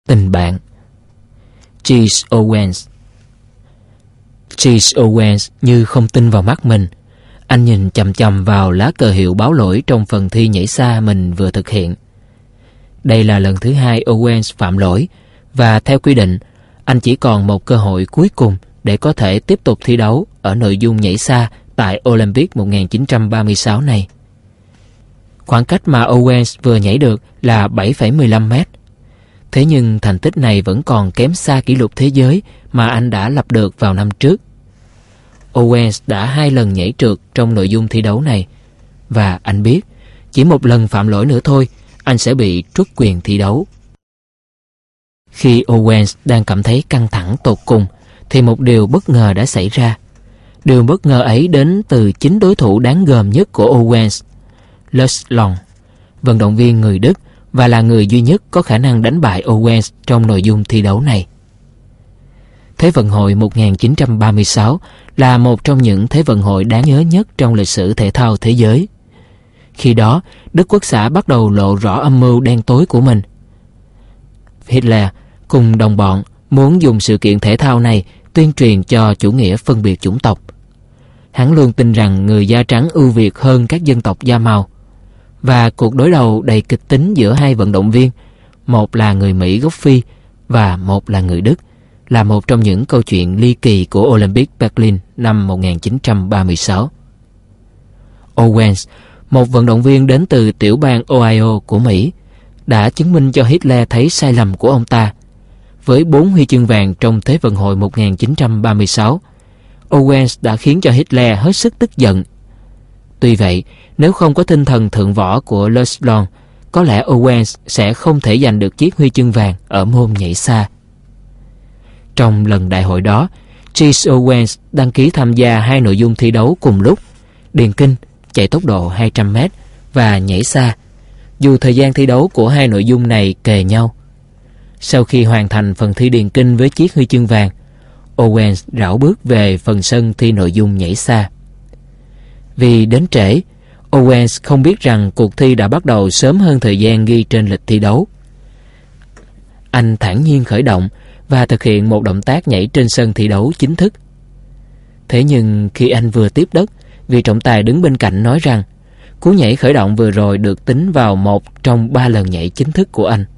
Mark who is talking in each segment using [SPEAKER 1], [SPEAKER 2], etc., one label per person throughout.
[SPEAKER 1] Tình bạn. Chase Owens. Chase Owens như không tin vào mắt mình. Anh nhìn chằm chằm vào lá cờ hiệu báo lỗi trong phần thi nhảy xa mình vừa thực hiện. Đây là lần thứ hai Owens phạm lỗi, và theo quy định, anh chỉ còn một cơ hội cuối cùng để có thể tiếp tục thi đấu ở nội dung nhảy xa tại Olympic 1936 này. Khoảng cách mà Owens vừa nhảy được là 7,15 mét. Thế nhưng thành tích này vẫn còn kém xa kỷ lục thế giới mà anh đã lập được vào năm trước. Owens đã 2 lần nhảy trượt trong nội dung thi đấu này, và anh biết chỉ một lần phạm lỗi nữa thôi anh sẽ bị truất quyền thi đấu. Khi Owens đang cảm thấy căng thẳng tột cùng thì một điều bất ngờ đã xảy ra. Điều bất ngờ ấy đến từ chính đối thủ đáng gờm nhất của Owens, Lars Long, vận động viên người Đức, và là người duy nhất có khả năng đánh bại Owens trong nội dung thi đấu này. Thế vận hội 1936 là một trong những thế vận hội đáng nhớ nhất trong lịch sử thể thao thế giới. Khi đó, Đức Quốc xã bắt đầu lộ rõ âm mưu đen tối của mình. Hitler cùng đồng bọn muốn dùng sự kiện thể thao này tuyên truyền cho chủ nghĩa phân biệt chủng tộc. Hắn luôn tin rằng người da trắng ưu việt hơn các dân tộc da màu. Và cuộc đối đầu đầy kịch tính giữa hai vận động viên, một là người Mỹ gốc Phi và một là người Đức, là một trong những câu chuyện ly kỳ của Olympic Berlin năm 1936. Owens, một vận động viên đến từ tiểu bang Ohio của Mỹ, đã chứng minh cho Hitler thấy sai lầm của ông ta. Với 4 huy chương vàng trong Thế vận hội 1936, Owens đã khiến cho Hitler hết sức tức giận. Tuy vậy, nếu không có tinh thần thượng võ của Lars Long, có lẽ Owens sẽ không thể giành được chiếc huy chương vàng ở môn nhảy xa. Trong lần đại hội đó, Chase Owens đăng ký tham gia 2 nội dung thi đấu cùng lúc: điền kinh, chạy tốc độ 200m và nhảy xa, dù thời gian thi đấu của 2 nội dung này kề nhau. Sau khi hoàn thành phần thi điền kinh với chiếc huy chương vàng, Owens rảo bước về phần sân thi nội dung nhảy xa. Vì đến trễ, Owens không biết rằng cuộc thi đã bắt đầu sớm hơn thời gian ghi trên lịch thi đấu. Anh thản nhiên khởi động và thực hiện một động tác nhảy trên sân thi đấu chính thức. Thế nhưng khi anh vừa tiếp đất, vị trọng tài đứng bên cạnh nói rằng cú nhảy khởi động vừa rồi được tính vào một trong 3 lần nhảy chính thức của anh.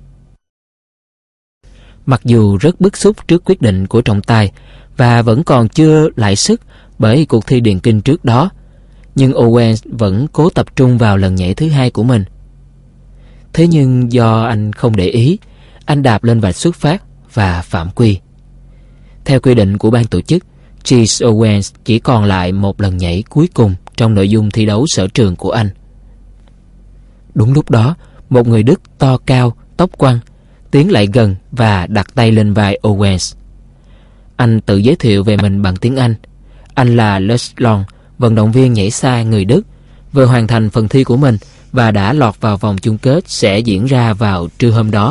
[SPEAKER 1] Mặc dù rất bức xúc trước quyết định của trọng tài và vẫn còn chưa lại sức bởi cuộc thi điền kinh trước đó, nhưng Owens vẫn cố tập trung vào lần nhảy thứ 2 của mình. Thế nhưng do anh không để ý, anh đạp lên vạch xuất phát và phạm quy. Theo quy định của ban tổ chức, Chase Owens chỉ còn lại một lần nhảy cuối cùng trong nội dung thi đấu sở trường của anh. Đúng lúc đó, một người Đức to cao, tóc quăn tiến lại gần và đặt tay lên vai Owens. Anh tự giới thiệu về mình bằng tiếng Anh. Anh là Lars Long, vận động viên nhảy xa người Đức, vừa hoàn thành phần thi của mình và đã lọt vào vòng chung kết sẽ diễn ra vào trưa hôm đó.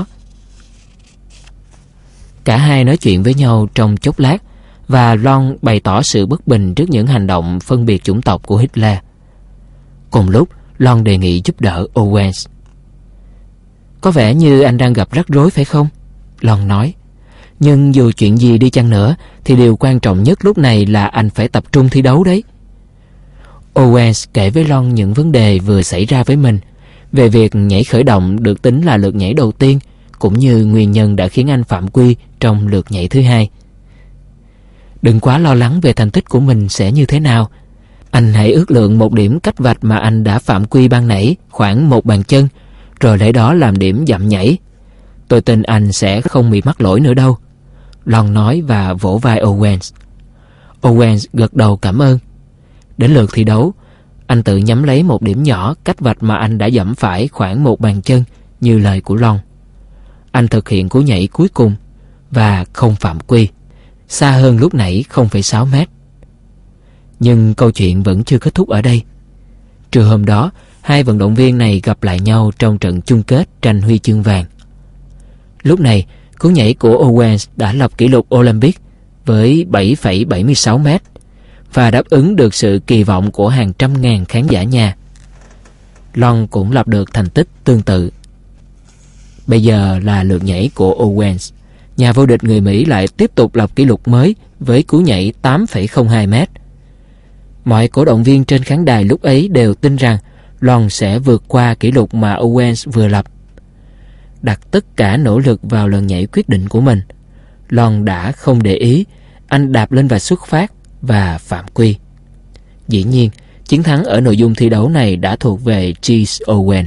[SPEAKER 1] Cả hai nói chuyện với nhau trong chốc lát, và Long bày tỏ sự bất bình trước những hành động phân biệt chủng tộc của Hitler. Cùng lúc, Long đề nghị giúp đỡ Owens. Có vẻ như anh đang gặp rắc rối phải không? Long nói. Nhưng dù chuyện gì đi chăng nữa thì điều quan trọng nhất lúc này là anh phải tập trung thi đấu đấy. Owens kể với Long những vấn đề vừa xảy ra với mình, về việc nhảy khởi động được tính là lượt nhảy đầu tiên, cũng như nguyên nhân đã khiến anh phạm quy trong lượt nhảy thứ 2. Đừng quá lo lắng về thành tích của mình sẽ như thế nào. Anh hãy ước lượng một điểm cách vạch mà anh đã phạm quy ban nãy, khoảng 1 bàn chân, rồi lấy đó làm điểm dặm nhảy. Tôi tin anh sẽ không bị mắc lỗi nữa đâu, Long nói và vỗ vai Owens. Owens gật đầu cảm ơn. Đến lượt thi đấu, anh tự nhắm lấy một điểm nhỏ cách vạch mà anh đã dẫm phải khoảng 1 bàn chân, như lời của Long. Anh thực hiện cú nhảy cuối cùng và không phạm quy, xa hơn lúc nãy 0,6 mét. Nhưng câu chuyện vẫn chưa kết thúc ở đây. Trưa hôm đó, 2 vận động viên này gặp lại nhau trong trận chung kết tranh huy chương vàng. Lúc này, cú nhảy của Owens đã lập kỷ lục Olympic với 7,76 mét và đáp ứng được sự kỳ vọng của hàng trăm ngàn khán giả nhà. Long cũng lập được thành tích tương tự. Bây giờ là lượt nhảy của Owens. Nhà vô địch người Mỹ lại tiếp tục lập kỷ lục mới với cú nhảy 8,02 mét. Mọi cổ động viên trên khán đài lúc ấy đều tin rằng Long sẽ vượt qua kỷ lục mà Owens vừa lập. Đặt tất cả nỗ lực vào lần nhảy quyết định của mình, Long đã không để ý, anh đạp lên vạch xuất phát và phạm quy. Dĩ nhiên, chiến thắng ở nội dung thi đấu này đã thuộc về Chase Owen.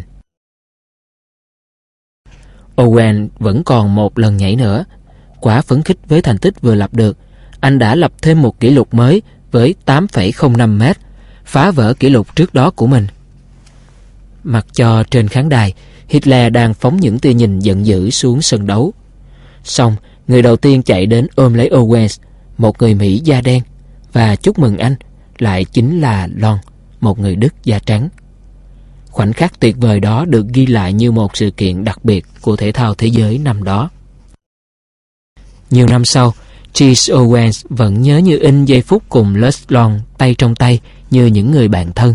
[SPEAKER 1] Owen vẫn còn một lần nhảy nữa. Quá phấn khích với thành tích vừa lập được, anh đã lập thêm một kỷ lục mới với 8,05 mét, phá vỡ kỷ lục trước đó của mình. Mặc cho trên khán đài, Hitler đang phóng những tia nhìn giận dữ xuống sân đấu. Xong, người đầu tiên chạy đến ôm lấy Owens, một người Mỹ da đen, và chúc mừng anh lại chính là Long, một người Đức da trắng. Khoảnh khắc tuyệt vời đó được ghi lại như một sự kiện đặc biệt của thể thao thế giới năm đó. Nhiều năm sau, Chase Owens vẫn nhớ như in giây phút cùng Les Long tay trong tay như những người bạn thân.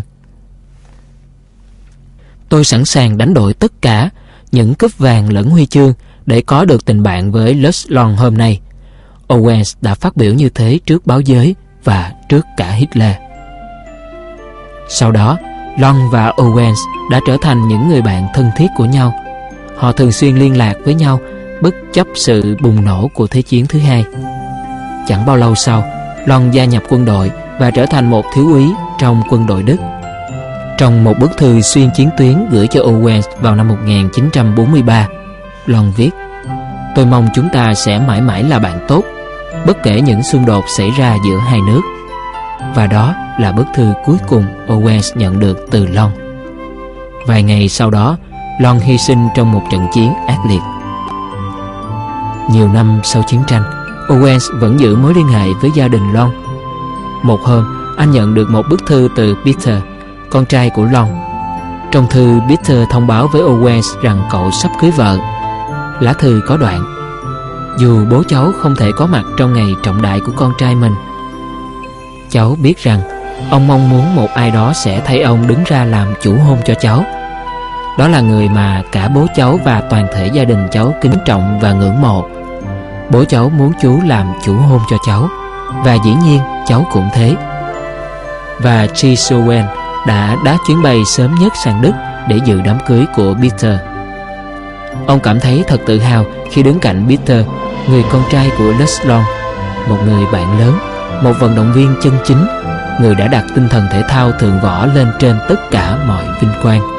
[SPEAKER 1] Tôi sẵn sàng đánh đổi tất cả, những cúp vàng lẫn huy chương, để có được tình bạn với Les Long hôm nay. Owens đã phát biểu như thế trước báo giới và trước cả Hitler. Sau đó, Long và Owens đã trở thành những người bạn thân thiết của nhau. Họ thường xuyên liên lạc với nhau bất chấp sự bùng nổ của Thế chiến thứ hai. Chẳng bao lâu sau, Long gia nhập quân đội và trở thành một thiếu úy trong quân đội Đức. Trong một bức thư xuyên chiến tuyến gửi cho Owens vào năm 1943, Long viết: "Tôi mong chúng ta sẽ mãi mãi là bạn tốt, bất kể những xung đột xảy ra giữa hai nước." Và đó là bức thư cuối cùng Owens nhận được từ Long. Vài ngày sau đó, Long hy sinh trong một trận chiến ác liệt. Nhiều năm sau chiến tranh, Owens vẫn giữ mối liên hệ với gia đình Long. Một hôm, anh nhận được một bức thư từ Peter, con trai của Long. Trong thư, Peter thông báo với Owens rằng cậu sắp cưới vợ. Lá thư có đoạn: "Dù bố cháu không thể có mặt trong ngày trọng đại của con trai mình, cháu biết rằng ông mong muốn một ai đó sẽ thay ông đứng ra làm chủ hôn cho cháu. Đó là người mà cả bố cháu và toàn thể gia đình cháu kính trọng và ngưỡng mộ. Bố cháu muốn chú làm chủ hôn cho cháu, và dĩ nhiên cháu cũng thế." Và Chase Owen đã đáp chuyến bay sớm nhất sang Đức để dự đám cưới của Peter. Ông cảm thấy thật tự hào khi đứng cạnh Peter, người con trai của Les Long, một người bạn lớn, một vận động viên chân chính, người đã đặt tinh thần thể thao thượng võ lên trên tất cả mọi vinh quang.